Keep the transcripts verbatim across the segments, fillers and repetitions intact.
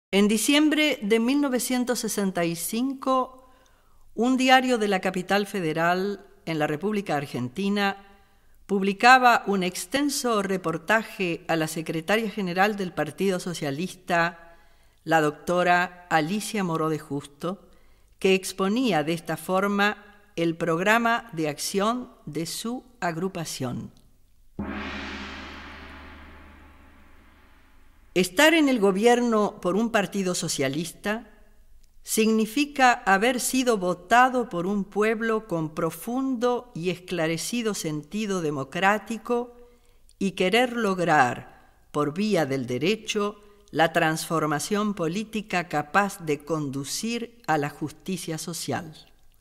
En diciembre de mil novecientos sesenta y cinco, un diario de la capital federal en la República Argentina publicaba un extenso reportaje a la secretaria general del Partido Socialista, la doctora Alicia Moró de Justo, que exponía de esta forma el programa de acción de su agrupación. Estar en el gobierno por un partido socialista significa haber sido votado por un pueblo con profundo y esclarecido sentido democrático y querer lograr, por vía del derecho, la transformación política capaz de conducir a la justicia social.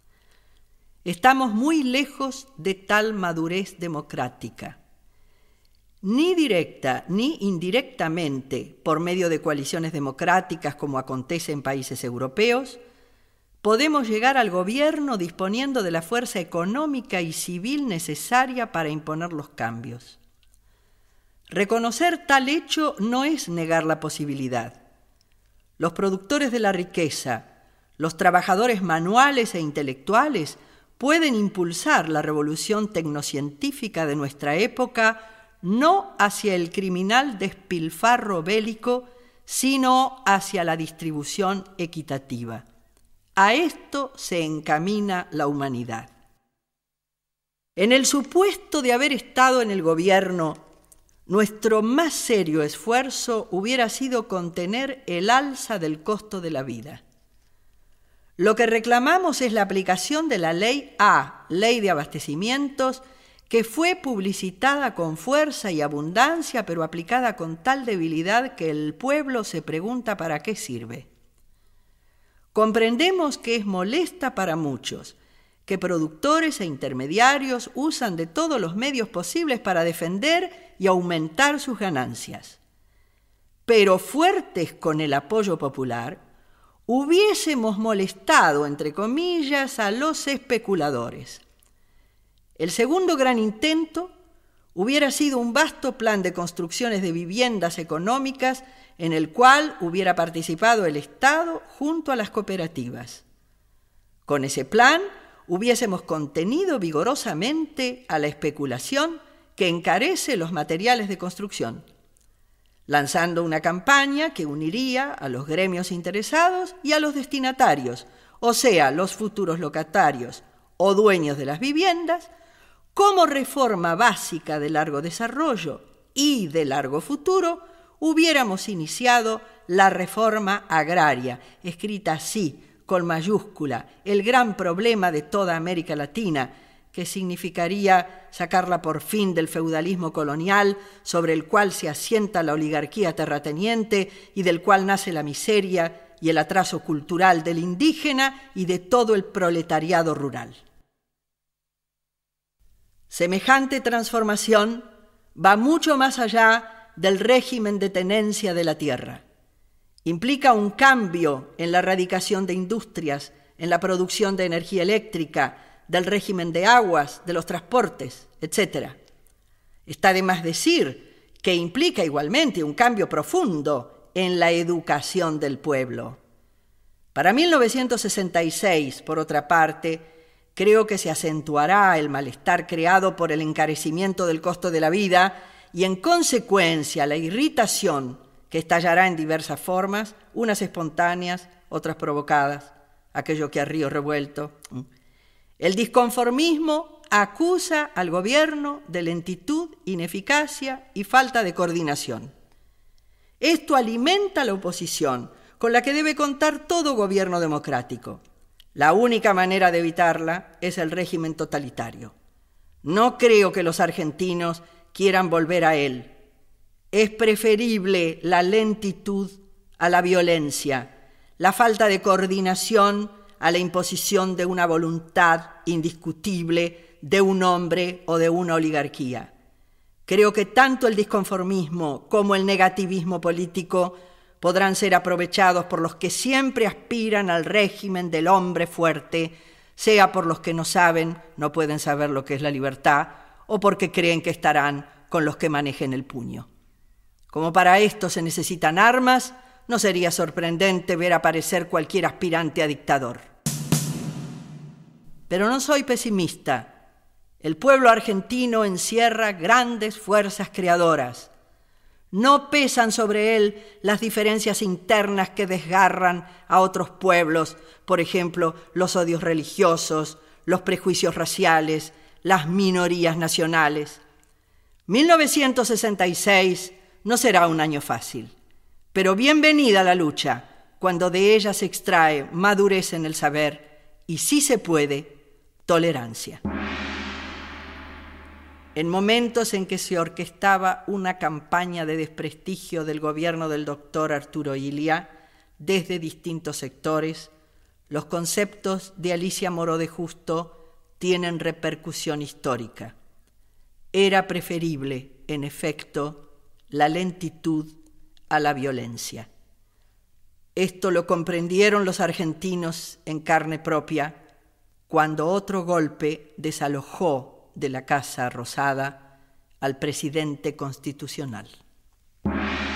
Estamos muy lejos de tal madurez democrática. Ni directa ni indirectamente, por medio de coaliciones democráticas como acontece en países europeos, podemos llegar al gobierno disponiendo de la fuerza económica y civil necesaria para imponer los cambios. Reconocer tal hecho no es negar la posibilidad. Los productores de la riqueza, los trabajadores manuales e intelectuales pueden impulsar la revolución tecnocientífica de nuestra época no hacia el criminal despilfarro bélico, sino hacia la distribución equitativa. A esto se encamina la humanidad. En el supuesto de haber estado en el gobierno, nuestro más serio esfuerzo hubiera sido contener el alza del costo de la vida. Lo que reclamamos es la aplicación de la Ley A, Ley de Abastecimientos, que fue publicitada con fuerza y abundancia, pero aplicada con tal debilidad que el pueblo se pregunta para qué sirve. Comprendemos que es molesta para muchos, que productores e intermediarios usan de todos los medios posibles para defender y aumentar sus ganancias. Pero fuertes con el apoyo popular, hubiésemos molestado, entre comillas, a los especuladores. El segundo gran intento hubiera sido un vasto plan de construcciones de viviendas económicas en el cual hubiera participado el Estado junto a las cooperativas. Con ese plan hubiésemos contenido vigorosamente a la especulación que encarece los materiales de construcción, lanzando una campaña que uniría a los gremios interesados y a los destinatarios, o sea, los futuros locatarios o dueños de las viviendas, como reforma básica de largo desarrollo y de largo futuro, hubiéramos iniciado la reforma agraria, escrita así, con mayúscula, el gran problema de toda América Latina, que significaría sacarla por fin del feudalismo colonial sobre el cual se asienta la oligarquía terrateniente y del cual nace la miseria y el atraso cultural del indígena y de todo el proletariado rural. Semejante transformación va mucho más allá del régimen de tenencia de la tierra. Implica un cambio en la radicación de industrias, en la producción de energía eléctrica, del régimen de aguas, de los transportes, etcétera. Está de más decir que implica igualmente un cambio profundo en la educación del pueblo. Para mil novecientos sesenta y seis, por otra parte, creo que se acentuará el malestar creado por el encarecimiento del costo de la vida y, en consecuencia, la irritación que estallará en diversas formas, unas espontáneas, otras provocadas, aquello que a río revuelto. El disconformismo acusa al gobierno de lentitud, ineficacia y falta de coordinación. Esto alimenta la oposición, con la que debe contar todo gobierno democrático. La única manera de evitarla es el régimen totalitario. No creo que los argentinos quieran volver a él. Es preferible la lentitud a la violencia, la falta de coordinación a la imposición de una voluntad indiscutible de un hombre o de una oligarquía. Creo que tanto el disconformismo como el negativismo político podrán ser aprovechados por los que siempre aspiran al régimen del hombre fuerte, sea por los que no saben, no pueden saber lo que es la libertad, o porque creen que estarán con los que manejen el puño. Como para esto se necesitan armas, no sería sorprendente ver aparecer cualquier aspirante a dictador. Pero no soy pesimista. El pueblo argentino encierra grandes fuerzas creadoras. No pesan sobre él las diferencias internas que desgarran a otros pueblos, por ejemplo, los odios religiosos, los prejuicios raciales, las minorías nacionales. mil novecientos sesenta y seis no será un año fácil, pero bienvenida la lucha, cuando de ella se extrae madurez en el saber y, si se puede, tolerancia. En momentos en que se orquestaba una campaña de desprestigio del gobierno del doctor Arturo Illia desde distintos sectores, los conceptos de Alicia Moró de Justo tienen repercusión histórica. Era preferible, en efecto, la lentitud a la violencia. Esto lo comprendieron los argentinos en carne propia cuando otro golpe desalojó de la Casa Rosada al presidente constitucional.